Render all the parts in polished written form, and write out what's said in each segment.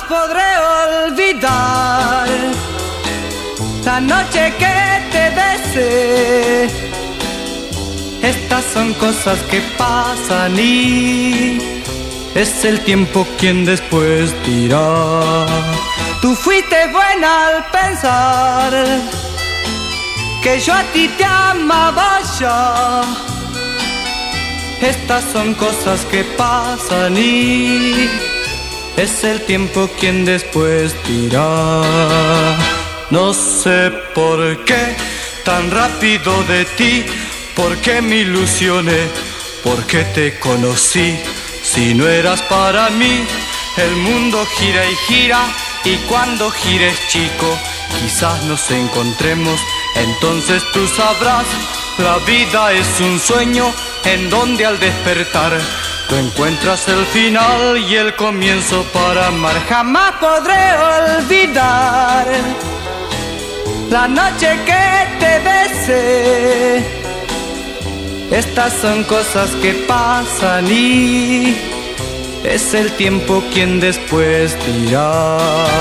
podré olvidar la noche que te besé. Estas son cosas que pasan y es el tiempo quien después dirá. Tú fuiste buena al pensar que yo a ti te amaba ya. Estas son cosas que pasan y es el tiempo quien después dirá. No sé por qué tan rápido de ti, por qué me ilusioné, por qué te conocí. Si no eras para mí, el mundo gira y gira, y cuando gires, chico, quizás nos encontremos. Entonces tú sabrás, la vida es un sueño en donde al despertar tú encuentras el final y el comienzo para amar. Jamás podré olvidar la noche que te besé. Estas son cosas que pasan y es el tiempo quien después dirá.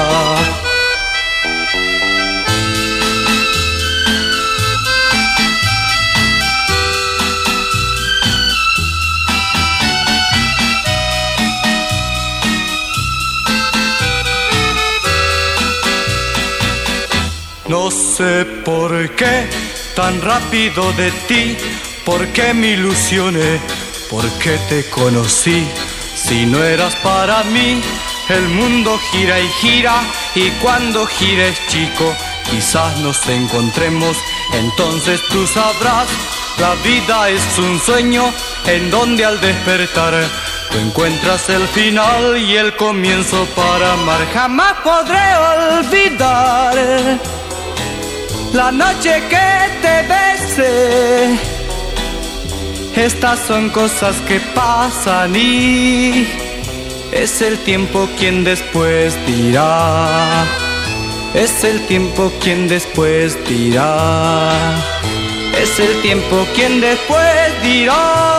No sé por qué tan rápido de ti, por qué me ilusioné, por qué te conocí. Si no eras para mí, el mundo gira y gira, y cuando gires, chico, quizás nos encontremos. Entonces tú sabrás, la vida es un sueño en donde al despertar tú encuentras el final y el comienzo para amar. Jamás podré olvidar la noche que te besé. Estas son cosas que pasan y es el tiempo quien después dirá. Es el tiempo quien después dirá. Es el tiempo quien después dirá.